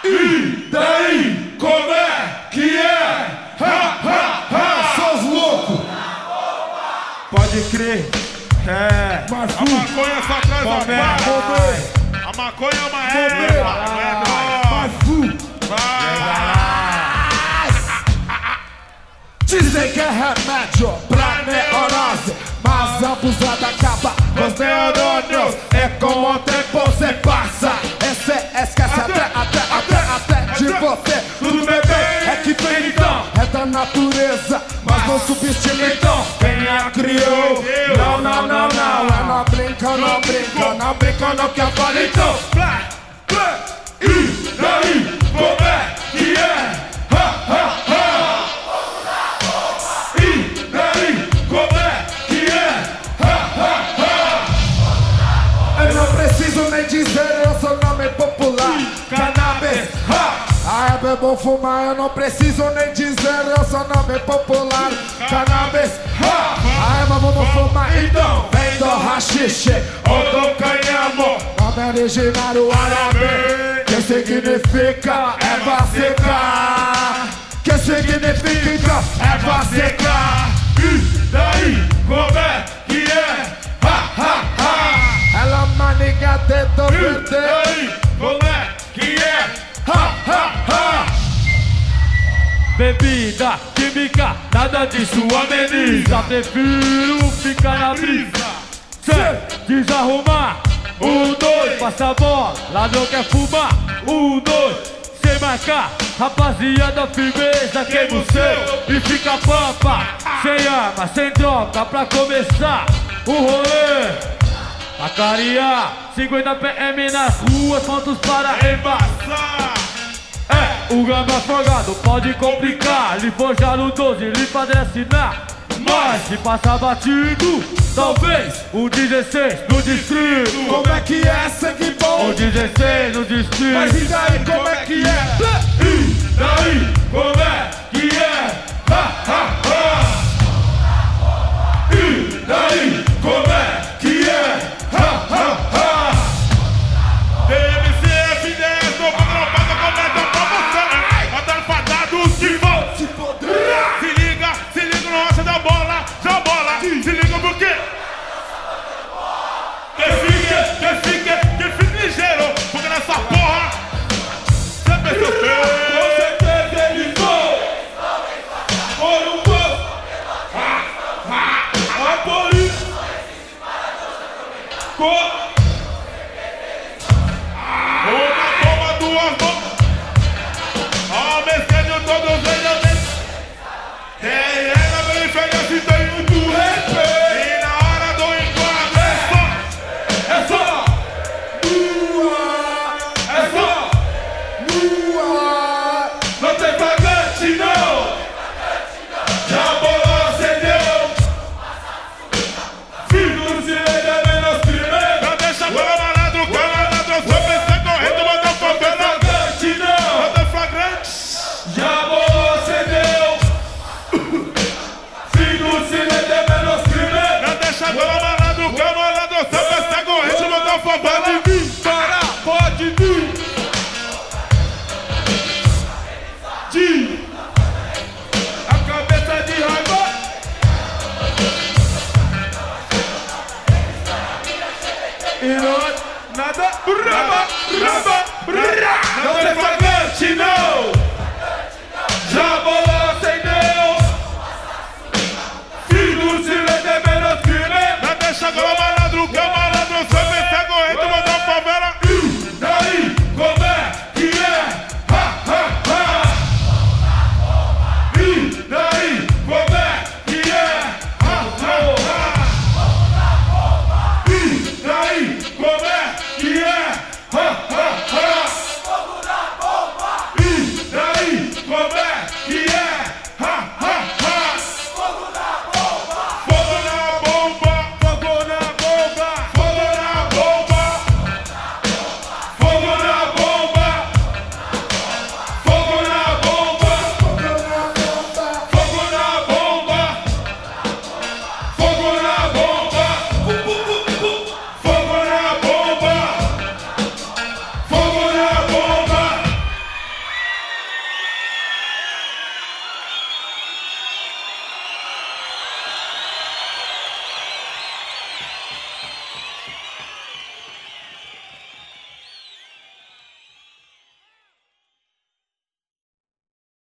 E daí, como é que é? Ha, ha, ha! Seus loucos! Pode crer. É. Mas A maconha só traz a paz. A maconha é uma erva. Dizem que é remédio pra neurose, mas abusada acaba com os neurônios. É com o tempo cê passa, esquece até de você. Tudo bem, é que vem então, é da natureza, mas não subestima então quem a criou. Não, não brinca não que eu falo então. E daí, como é que é? Ha, ha, ha! E daí, como é que é? Ha, ha, ha! Eu não preciso nem dizer, eu sou nome popular. Cannabis, ah, é bom fumar, eu não preciso nem dizer, eu sou nome popular. Cannabis, ah, mas vamos fumar então. Vem do rachixe ou do canhamo, nome originário árabe, que significa é vacicar. Que significa então é vacicar. E daí, como é que é? Ha, ha, ha! Ela maniga tenta E perder. daí, como é que é? Ha, ha, ha! Bebida, química, nada disso ameniza. Prefiro ficar na brisa, sem desarrumar. 1, 2, passa a bola, ladrão quer fumar. 1, 2, sem marcar. Rapaziada, firmeza, queima o seu e fica pampa. Sem arma, sem droga, pra começar o rolê. A clarear, 50 PM nas ruas, pontos para embaçar. É, o gama afogado pode complicar. Lhe forjar no 12, lhe fazer assinar. Mas se passar batido, talvez o 16 no distrito. Como é que é, sangue bom? O 16 no distrito. Mas e daí, como é que é? E daí, como é que é?